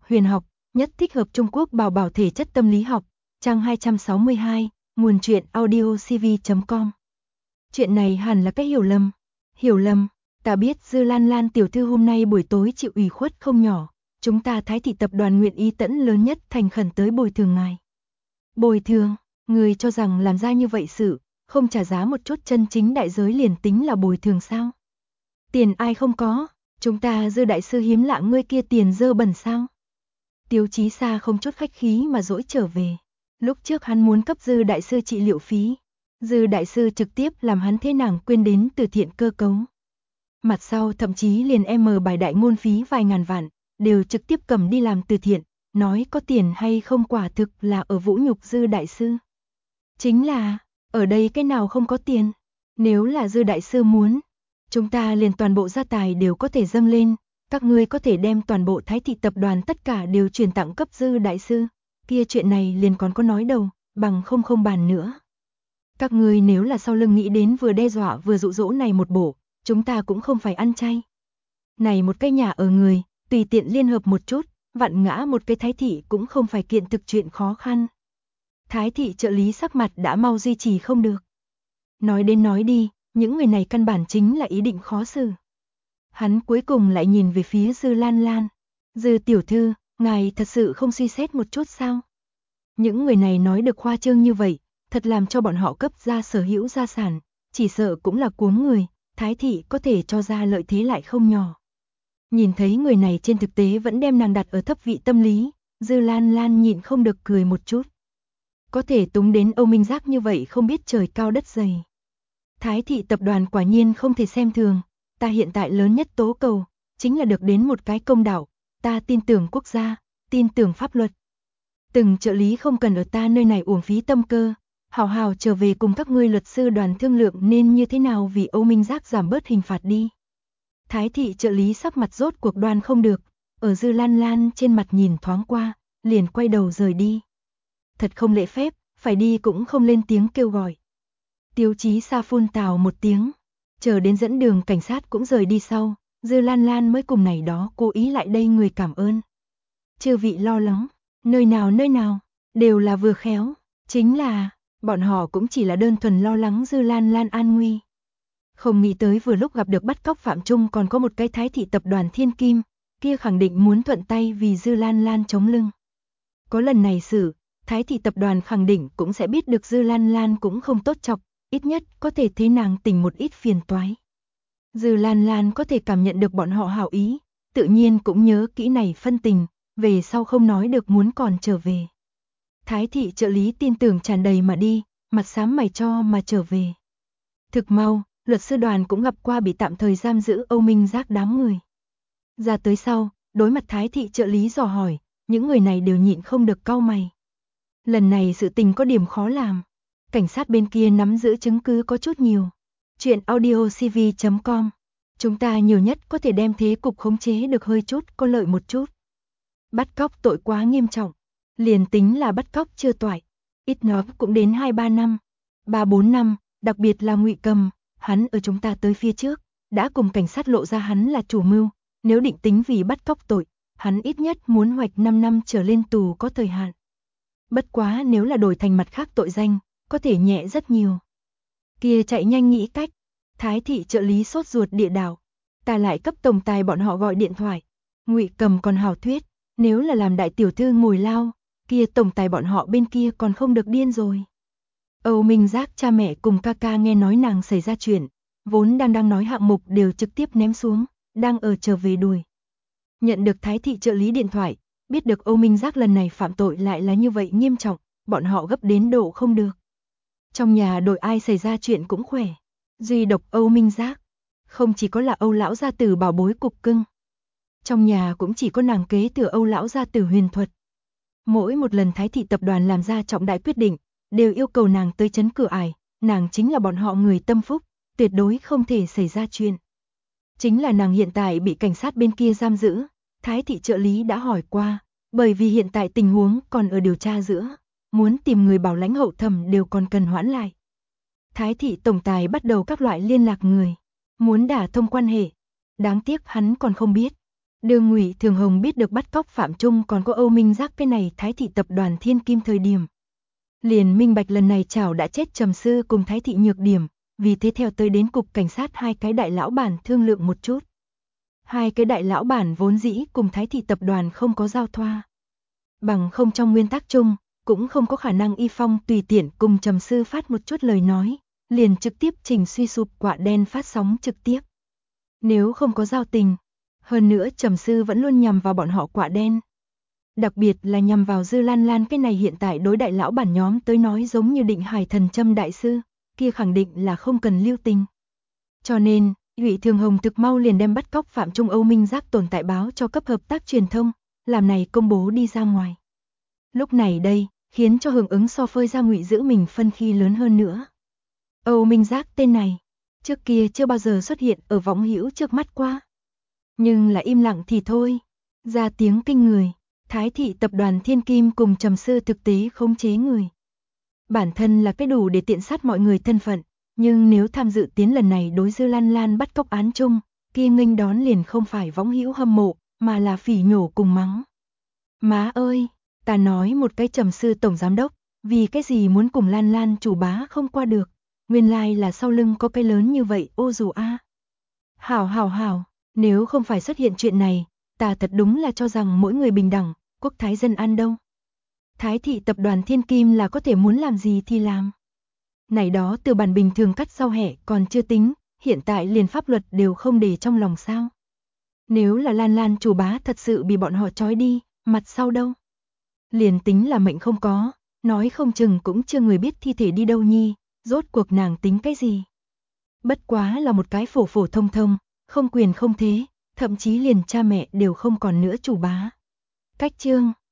huyền học, nhất thích hợp Trung Quốc bảo bảo thể chất tâm lý học, trang 262, nguồn truyện audiocv.com. Chuyện này hẳn là cái hiểu lầm. Hiểu lầm, ta biết Dư Lan Lan tiểu thư hôm nay buổi tối chịu ủy khuất không nhỏ, chúng ta Thái thị tập đoàn nguyện ý tẫn lớn nhất thành khẩn tới bồi thường ngài. Bồi thường, người cho rằng làm ra như vậy sự, không trả giá một chút chân chính đại giới liền tính là bồi thường sao? Tiền ai không có, chúng ta Dư đại sư hiếm lạ ngươi kia tiền dơ bẩn sao? Tiêu Chí Sa không chút khách khí mà dỗi trở về. Lúc trước hắn muốn cấp Dư đại sư trị liệu phí, Dư đại sư trực tiếp làm hắn thế nàng quên đến từ thiện cơ cấu. Mặt sau thậm chí liền bài đại ngôn phí vài ngàn vạn, đều trực tiếp cầm đi làm từ thiện, nói có tiền hay không quả thực là ở vũ nhục Dư đại sư. Chính là, ở đây cái nào không có tiền, nếu là Dư đại sư muốn, chúng ta liền toàn bộ gia tài đều có thể dâng lên, các ngươi có thể đem toàn bộ Thái thị tập đoàn tất cả đều chuyển tặng cấp Dư đại sư, kia chuyện này liền còn có nói đầu, bằng không bàn nữa. Các ngươi nếu là sau lưng nghĩ đến vừa đe dọa vừa dụ dỗ này một bộ, chúng ta cũng không phải ăn chay. Này một cái nhà ở người, tùy tiện liên hợp một chút, vặn ngã một cái Thái thị cũng không phải kiện thực chuyện khó khăn. Thái thị trợ lý sắc mặt đã mau duy trì không được. Nói đến nói đi, những người này căn bản chính là ý định khó xử. Hắn cuối cùng lại nhìn về phía Dư Lan Lan. Dư tiểu thư, ngài thật sự không suy xét một chút sao? Những người này nói được khoa trương như vậy, thật làm cho bọn họ cấp ra sở hữu gia sản, chỉ sợ cũng là cuống người, Thái thị có thể cho ra lợi thế lại không nhỏ. Nhìn thấy người này trên thực tế vẫn đem nàng đặt ở thấp vị tâm lý, Dư Lan Lan nhịn không được cười một chút. Có thể túng đến Âu Minh Giác như vậy không biết trời cao đất dày. Thái thị tập đoàn quả nhiên không thể xem thường, ta hiện tại lớn nhất tố cầu, chính là được đến một cái công đạo, ta tin tưởng quốc gia, tin tưởng pháp luật. Từng trợ lý không cần ở ta nơi này uổng phí tâm cơ, hào hào trở về cùng các ngươi luật sư đoàn thương lượng nên như thế nào vì Âu Minh Giác giảm bớt hình phạt đi. Thái thị trợ lý sắc mặt rốt cuộc đoan không được, ở Dư Lan Lan trên mặt nhìn thoáng qua, liền quay đầu rời đi. Thật không lễ phép, phải đi cũng không lên tiếng kêu gọi. Tiêu Chí Sa phun tào một tiếng, chờ đến dẫn đường cảnh sát cũng rời đi sau, Dư Lan Lan mới cùng này đó cố ý lại đây người cảm ơn. Chư vị lo lắng, nơi nào, đều là vừa khéo, chính là, bọn họ cũng chỉ là đơn thuần lo lắng Dư Lan Lan an nguy. Không nghĩ tới vừa lúc gặp được bắt cóc Phạm Trung còn có một cái Thái thị tập đoàn thiên kim, kia khẳng định muốn thuận tay vì Dư Lan Lan chống lưng. Có lần này xử, Thái thị tập đoàn khẳng định cũng sẽ biết được Dư Lan Lan cũng không tốt chọc, ít nhất có thể thấy nàng tỉnh một ít phiền toái. Dư Lan Lan có thể cảm nhận được bọn họ hảo ý, tự nhiên cũng nhớ kỹ này phân tình, về sau không nói được muốn còn trở về. Thái thị trợ lý tin tưởng tràn đầy mà đi, mặt xám mày cho mà trở về. Thực mau, luật sư đoàn cũng gặp qua bị tạm thời giam giữ Âu Minh Giác đám người. Ra tới sau, đối mặt Thái thị trợ lý dò hỏi, những người này đều nhịn không được cau mày. Lần này sự tình có điểm khó làm. Cảnh sát bên kia nắm giữ chứng cứ có chút nhiều. Chuyện audiocv.com. Chúng ta nhiều nhất có thể đem thế cục khống chế được hơi chút có lợi một chút. Bắt cóc tội quá nghiêm trọng. Liền tính là bắt cóc chưa toại, ít nói cũng đến 2-3 năm, 3-4 năm, đặc biệt là Ngụy Cầm, hắn ở chúng ta tới phía trước, đã cùng cảnh sát lộ ra hắn là chủ mưu, nếu định tính vì bắt cóc tội, hắn ít nhất muốn hoạch 5 năm trở lên tù có thời hạn. Bất quá nếu là đổi thành mặt khác tội danh, có thể nhẹ rất nhiều. Kia chạy nhanh nghĩ cách, Thái thị trợ lý sốt ruột địa đảo, ta lại cấp tổng tài bọn họ gọi điện thoại. Ngụy Cầm còn hảo thuyết, nếu là làm đại tiểu thư ngồi lao, kia tổng tài bọn họ bên kia còn không được điên rồi. Âu Minh Giác cha mẹ cùng ca ca nghe nói nàng xảy ra chuyện, vốn đang nói hạng mục đều trực tiếp ném xuống, đang ở trở về đuổi. Nhận được Thái thị trợ lý điện thoại, biết được Âu Minh Giác lần này phạm tội lại là như vậy nghiêm trọng, bọn họ gấp đến độ không được. Trong nhà đội ai xảy ra chuyện cũng khỏe, duy độc Âu Minh Giác, không chỉ có là Âu lão gia tử bảo bối cục cưng. Trong nhà cũng chỉ có nàng kế thừa Âu lão gia tử huyền thuật. Mỗi một lần Thái thị tập đoàn làm ra trọng đại quyết định, đều yêu cầu nàng tới chấn cửa ải, nàng chính là bọn họ người tâm phúc, tuyệt đối không thể xảy ra chuyện. Chính là nàng hiện tại bị cảnh sát bên kia giam giữ, Thái thị trợ lý đã hỏi qua, bởi vì hiện tại tình huống còn ở điều tra giữa, muốn tìm người bảo lãnh hậu thẩm đều còn cần hoãn lại. Thái thị tổng tài bắt đầu các loại liên lạc người, muốn đả thông quan hệ, đáng tiếc hắn còn không biết. Đường Ngụy Thường Hồng biết được bắt cóc Phạm Trung còn có Âu Minh Giác cái này Thái thị tập đoàn Thiên Kim thời điểm. Liền minh bạch lần này chảo đã chết Trầm Sư cùng Thái thị nhược điểm, vì thế theo tới đến cục cảnh sát hai cái đại lão bản thương lượng một chút. Hai cái đại lão bản vốn dĩ cùng Thái thị tập đoàn không có giao thoa. Bằng không trong nguyên tắc chung, cũng không có khả năng Y Phong tùy tiện cùng Trầm Sư phát một chút lời nói, liền trực tiếp trình suy sụp Quạ Đen phát sóng trực tiếp. Nếu không có giao tình, hơn nữa Trầm Sư vẫn luôn nhằm vào bọn họ Quạ Đen. Đặc biệt là nhằm vào Dư Lan Lan, cái này hiện tại đối đại lão bản nhóm tới nói giống như định hải thần châm đại sư, kia khẳng định là không cần lưu tình. Cho nên, Ngụy Thường Hồng thực mau liền đem bắt cóc Phạm Trung Âu Minh Giác tồn tại báo cho cấp hợp tác truyền thông, làm này công bố đi ra ngoài. Lúc này đây, khiến cho hưởng ứng so phơi ra Ngụy giữ mình phân khi lớn hơn nữa. Âu Minh Giác tên này, trước kia chưa bao giờ xuất hiện ở võng hữu trước mắt qua. Nhưng là im lặng thì thôi, ra tiếng kinh người, Thái thị tập đoàn Thiên Kim cùng Trầm Sư thực tế khống chế người. Bản thân là cái đủ để tiện sát mọi người thân phận, nhưng nếu tham dự tiến lần này đối Dư Lan Lan bắt cóc án chung, kia nghênh đón liền không phải võng hữu hâm mộ, mà là phỉ nhổ cùng mắng. Má ơi, ta nói một cái Trầm Sư tổng giám đốc, vì cái gì muốn cùng Lan Lan chủ bá không qua được, nguyên lai là sau lưng có cái lớn như vậy ô dù a. Hảo, nếu không phải xuất hiện chuyện này, ta thật đúng là cho rằng mỗi người bình đẳng, quốc thái dân an đâu. Thái thị tập đoàn Thiên Kim là có thể muốn làm gì thì làm. Này đó từ bản bình thường cắt rau hẹ còn chưa tính, hiện tại liền pháp luật đều không để trong lòng sao. Nếu là Lan Lan chủ bá thật sự bị bọn họ trói đi, mặt sau đâu. Liền tính là mệnh không có, nói không chừng cũng chưa người biết thi thể đi đâu nhi, rốt cuộc nàng tính cái gì. Bất quá là một cái phổ phổ thông, không quyền không thế, thậm chí liền cha mẹ đều không còn nữa chủ bá. Cách chương